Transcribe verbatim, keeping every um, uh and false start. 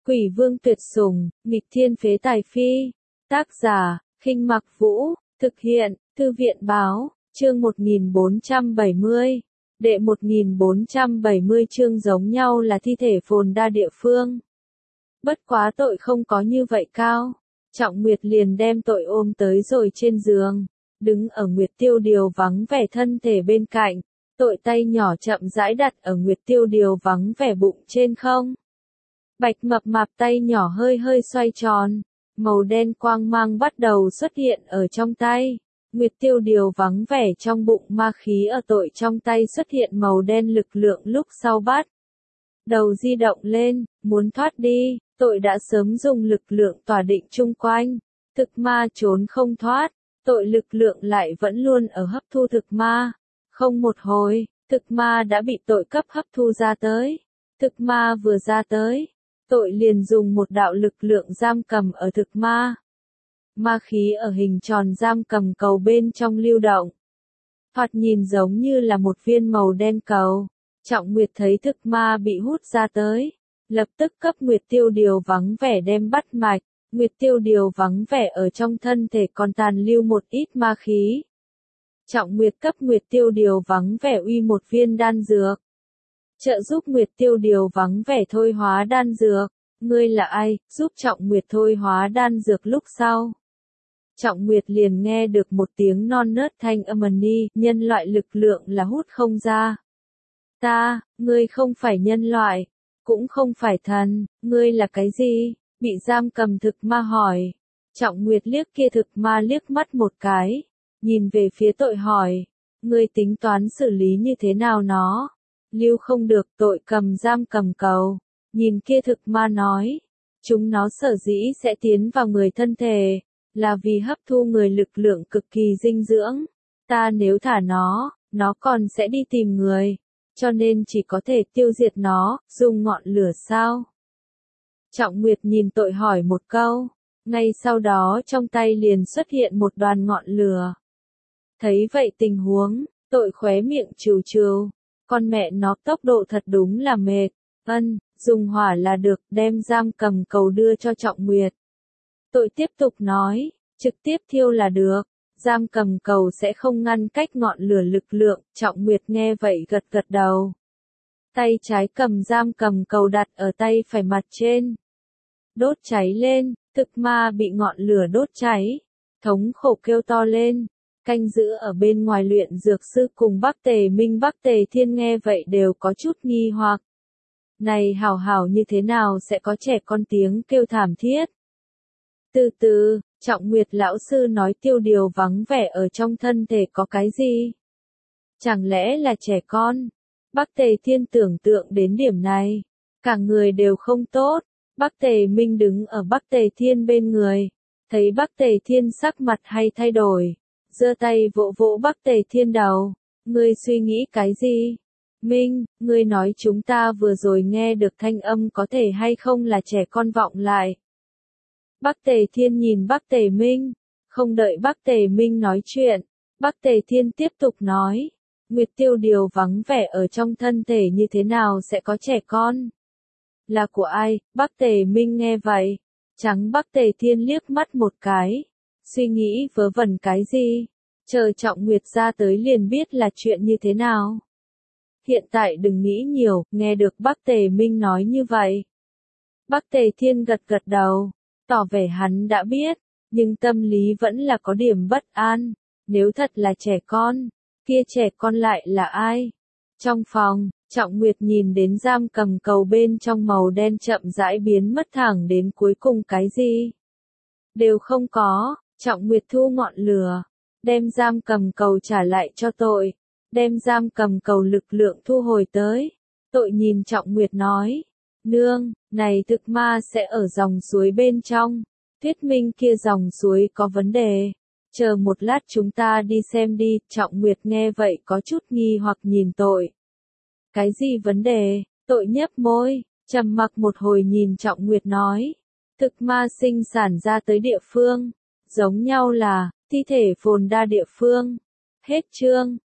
Quỷ vương tuyệt sủng, nghịch thiên phế tài phi. Tác giả, Khinh Mặc Vũ, thực hiện, Thư viện báo, chương một nghìn bốn trăm bảy mươi. Đệ một nghìn bốn trăm bảy mươi chương giống nhau là thi thể phồn đa địa phương. Bất quá tội không có như vậy cao. Trọng Nguyệt liền đem tội ôm tới rồi trên giường, đứng ở Nguyệt Tiêu Điều vắng vẻ thân thể bên cạnh, tội tay nhỏ chậm rãi đặt ở Nguyệt Tiêu Điều vắng vẻ bụng trên không. Bạch mập mạp tay nhỏ hơi hơi xoay tròn, màu đen quang mang bắt đầu xuất hiện ở trong tay. Nguyệt Tiêu Điều vắng vẻ trong bụng ma khí ở tội trong tay xuất hiện màu đen lực lượng lúc sau bắt đầu di động lên, muốn thoát đi, tội đã sớm dùng lực lượng tỏa định chung quanh, thực ma trốn không thoát, tội lực lượng lại vẫn luôn ở hấp thu thực ma. Không một hồi, thực ma đã bị tội cấp hấp thu ra tới. Thực ma vừa ra tới, tội liền dùng một đạo lực lượng giam cầm ở thực ma. Ma khí ở hình tròn giam cầm cầu bên trong lưu động. Thoạt nhìn giống như là một viên màu đen cầu. Trọng Nguyệt thấy thực ma bị hút ra tới, lập tức cấp Nguyệt Tiêu Điều vắng vẻ đem bắt mạch. Nguyệt Tiêu Điều vắng vẻ ở trong thân thể còn tàn lưu một ít ma khí. Trọng Nguyệt cấp Nguyệt Tiêu Điều vắng vẻ uy một viên đan dược. Trợ giúp Nguyệt Tiêu Điều vắng vẻ thôi hóa đan dược. Ngươi là ai, giúp Trọng Nguyệt thôi hóa đan dược lúc sau. Trọng Nguyệt liền nghe được một tiếng non nớt thanh âm ni, nhân loại lực lượng là hút không ra. Ta, ngươi không phải nhân loại, cũng không phải thần, ngươi là cái gì? Bị giam cầm thực ma hỏi. Trọng Nguyệt liếc kia thực ma liếc mắt một cái, nhìn về phía tội hỏi, ngươi tính toán xử lý như thế nào nó? Lưu không được, tội cầm giam cầm cầu, nhìn kia thực ma nói, chúng nó sở dĩ sẽ tiến vào người thân thể, là vì hấp thu người lực lượng cực kỳ dinh dưỡng. Ta nếu thả nó, nó còn sẽ đi tìm người, cho nên chỉ có thể tiêu diệt nó, dùng ngọn lửa sao? Trọng Nguyệt nhìn tội hỏi một câu, ngay sau đó trong tay liền xuất hiện một đoàn ngọn lửa. Thấy vậy tình huống, tội khóe miệng trừ trừ, con mẹ nó tốc độ thật đúng là mệt, ân, dùng hỏa là được, đem giam cầm cầu đưa cho Trọng Nguyệt. Tội tiếp tục nói, trực tiếp thiêu là được, giam cầm cầu sẽ không ngăn cách ngọn lửa lực lượng, Trọng Nguyệt nghe vậy gật gật đầu. Tay trái cầm giam cầm cầu đặt ở tay phải mặt trên. Đốt cháy lên, thực ma bị ngọn lửa đốt cháy, thống khổ kêu to lên, canh giữ ở bên ngoài luyện dược sư cùng Bắc Tề Minh Bắc Tề Thiên nghe vậy đều có chút nghi hoặc. Này hảo hảo như thế nào sẽ có trẻ con tiếng kêu thảm thiết? Từ từ, Trọng Nguyệt lão sư nói Tiêu Điều vắng vẻ ở trong thân thể có cái gì? Chẳng lẽ là trẻ con? Bắc Tề Thiên tưởng tượng đến điểm này, cả người đều không tốt. Bắc Tề Minh đứng ở Bắc Tề Thiên bên người, thấy Bắc Tề Thiên sắc mặt hay thay đổi, giơ tay vỗ vỗ Bắc Tề Thiên đầu, ngươi suy nghĩ cái gì? Minh, ngươi nói chúng ta vừa rồi nghe được thanh âm có thể hay không là trẻ con vọng lại. Bắc Tề Thiên nhìn Bắc Tề Minh, không đợi Bắc Tề Minh nói chuyện, Bắc Tề Thiên tiếp tục nói, Nguyệt Tiêu Điều vắng vẻ ở trong thân thể như thế nào sẽ có trẻ con? Là của ai? Bắc Tề Minh nghe vậy, trắng Bắc Tề Thiên liếc mắt một cái, suy nghĩ vớ vẩn cái gì, chờ Trọng Nguyệt ra tới liền biết là chuyện như thế nào. Hiện tại đừng nghĩ nhiều, nghe được Bắc Tề Minh nói như vậy. Bắc Tề Thiên gật gật đầu, tỏ vẻ hắn đã biết, nhưng tâm lý vẫn là có điểm bất an, nếu thật là trẻ con, kia trẻ con lại là ai? Trong phòng, Trọng Nguyệt nhìn đến giam cầm cầu bên trong màu đen chậm rãi biến mất thẳng đến cuối cùng cái gì? Đều không có, Trọng Nguyệt thu ngọn lửa, đem giam cầm cầu trả lại cho tội, đem giam cầm cầu lực lượng thu hồi tới. Tội nhìn Trọng Nguyệt nói, nương, này thực ma sẽ ở dòng suối bên trong, thuyết minh kia dòng suối có vấn đề. Chờ một lát chúng ta đi xem đi, Trọng Nguyệt nghe vậy có chút nghi hoặc nhìn tội. Cái gì vấn đề? Tội nhấp môi, trầm mặc một hồi nhìn Trọng Nguyệt nói. Thực ma sinh sản ra tới địa phương, giống nhau là, thi thể phồn đa địa phương. Hết chương.